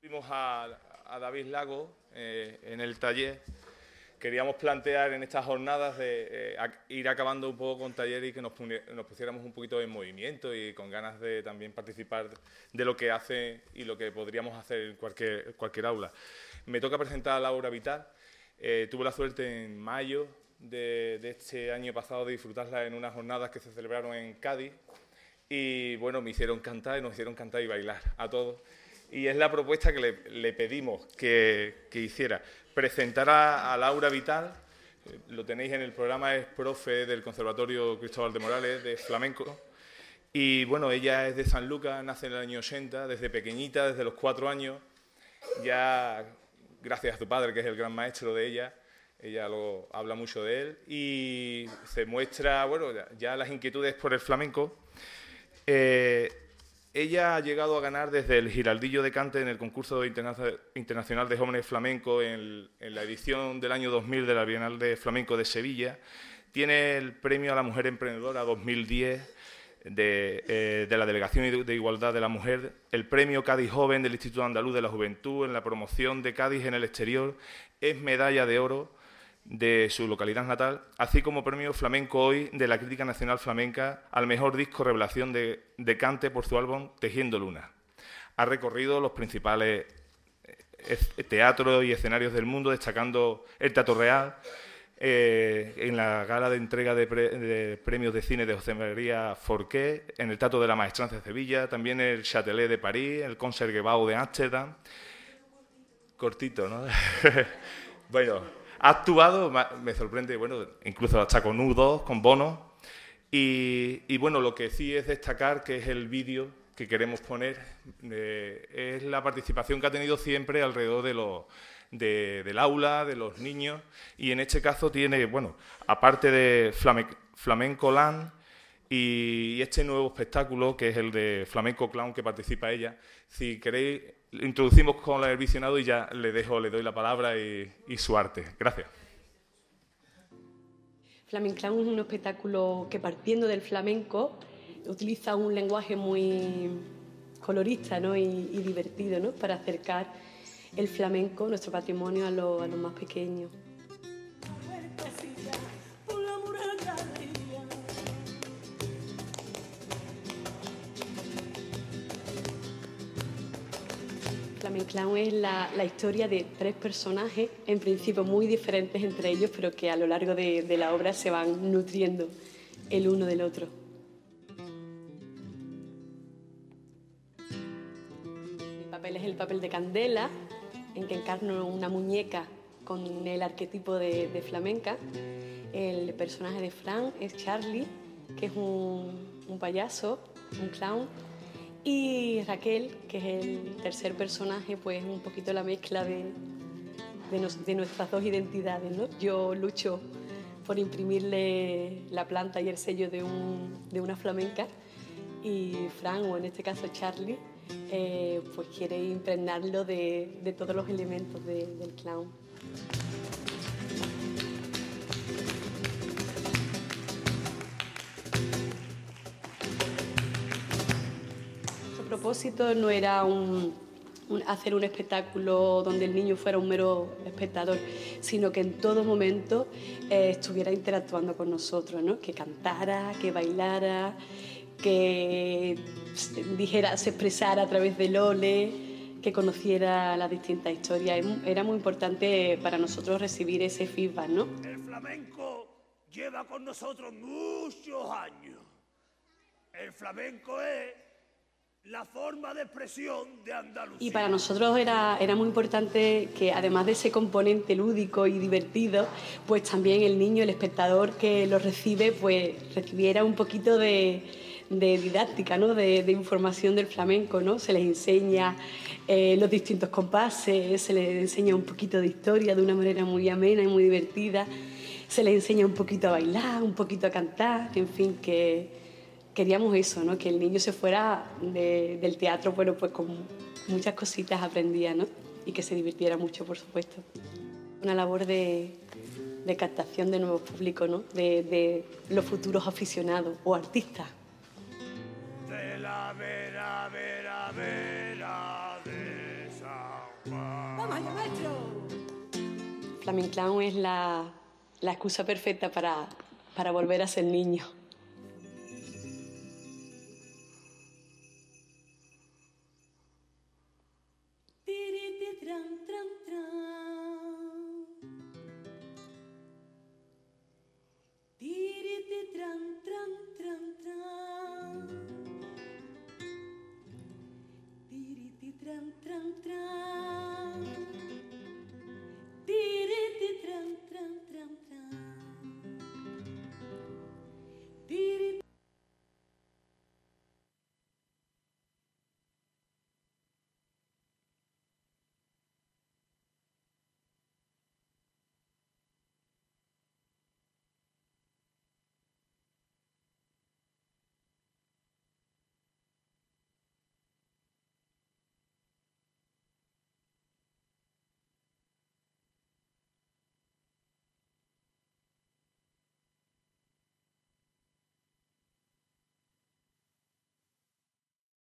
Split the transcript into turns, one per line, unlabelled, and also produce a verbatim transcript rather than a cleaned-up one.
Fuimos a, a David Lago eh, en el taller. Queríamos plantear en estas jornadas de eh, a, ir acabando un poco con taller y que nos, nos pusiéramos un poquito en movimiento y con ganas de también participar de lo que hace y lo que podríamos hacer en cualquier, cualquier aula. Me toca presentar a Laura Vital. Eh, tuve la suerte en mayo de, de este año pasado de disfrutarla en unas jornadas que se celebraron en Cádiz y bueno, me hicieron cantar y nos hicieron cantar y bailar a todos. Y es la propuesta que le, le pedimos que, que hiciera. Presentar a, a Laura Vital, eh, lo tenéis en el programa, es profe del Conservatorio Cristóbal de Morales de flamenco. Y bueno, ella es de Sanlúcar, nace en el año ochenta, desde pequeñita, desde los cuatro años, ya gracias a su padre, que es el gran maestro de ella, ella lo, habla mucho de él, y se muestra, bueno, ya, ya las inquietudes por el flamenco. Eh, Ella ha llegado a ganar desde el Giraldillo de Cante en el concurso interna internacional de jóvenes flamencos en, en la edición del año dos mil de la Bienal de Flamenco de Sevilla. Tiene el premio a la Mujer Emprendedora dos mil diez de, eh, de la Delegación de Igualdad de la Mujer, el premio Cádiz Joven del Instituto Andaluz de la Juventud en la promoción de Cádiz en el exterior, es medalla de oro de su localidad natal, así como premio Flamenco Hoy de la Crítica Nacional Flamenca al mejor disco revelación de, de Cante por su álbum Tejiendo Luna. Ha recorrido los principales teatros y escenarios del mundo, destacando el Teatro Real, eh, en la gala de entrega de, pre, de premios de cine de José María Forqué, en el Teatro de la Maestranza de Sevilla, también el Châtelet de París, el Concertgebouw de Ámsterdam. Cortito, ¿no? Bueno, ha actuado, me sorprende, bueno, incluso hasta con U dos, con Bono. Y, y bueno, lo que sí es destacar, que es el vídeo que queremos poner, eh, es la participación que ha tenido siempre alrededor de los, de, del aula, de los niños. Y en este caso tiene, bueno, aparte de Flame, Flamenco Land y, y este nuevo espectáculo, que es el de Flamenco Clown, que participa ella. Si queréis, introducimos con el visionado y ya le dejo, le doy la palabra y, y su arte. Gracias.
Flamenco Clown es un espectáculo que, partiendo del flamenco, utiliza un lenguaje muy colorista, ¿no? y, y divertido, ¿no? Para acercar el flamenco, nuestro patrimonio, a los a lo más pequeños. Flamenco Clown es la, la historia de tres personajes, en principio muy diferentes entre ellos, pero que a lo largo de, de la obra se van nutriendo el uno del otro. Mi papel es el papel de Candela, en que encarno una muñeca con el arquetipo de, de flamenca. El personaje de Fran es Charlie, que es un, un payaso, un clown. Y Raquel, que es el tercer personaje, pues un poquito la mezcla de, de, nos, de nuestras dos identidades, ¿no? Yo lucho por imprimirle la planta y el sello de, un, de una flamenca, y Fran, o en este caso Charlie, eh, pues quiere impregnarlo de, de todos los elementos de, del clown. El propósito no era un, un, hacer un espectáculo donde el niño fuera un mero espectador, sino que en todo momento eh, estuviera interactuando con nosotros, ¿no? Que cantara, que bailara, que dijera, se expresara a través del ole, que conociera las distintas historias. Era muy importante para nosotros recibir ese feedback, ¿no?
El flamenco lleva con nosotros muchos años. El flamenco es la forma de expresión de Andalucía.
Y para nosotros era, era muy importante que, además de ese componente lúdico y divertido, pues también el niño, el espectador que lo recibe, pues recibiera un poquito de, de didáctica, ¿no? de, de información del flamenco, ¿no? Se les enseña eh, los distintos compases, se les enseña un poquito de historia de una manera muy amena y muy divertida, se les enseña un poquito a bailar, un poquito a cantar, en fin, que queríamos eso, ¿no? Que el niño se fuera de, del teatro, bueno, pues con muchas cositas aprendía, ¿no? Y que se divirtiera mucho, por supuesto. Una labor de, de captación de nuevos públicos, ¿no? De, de los futuros aficionados o artistas.
De la vera, vera, vera de San
¡Vamos allá, maestro!
Flamenclown es la, la excusa perfecta para, para volver a ser niño.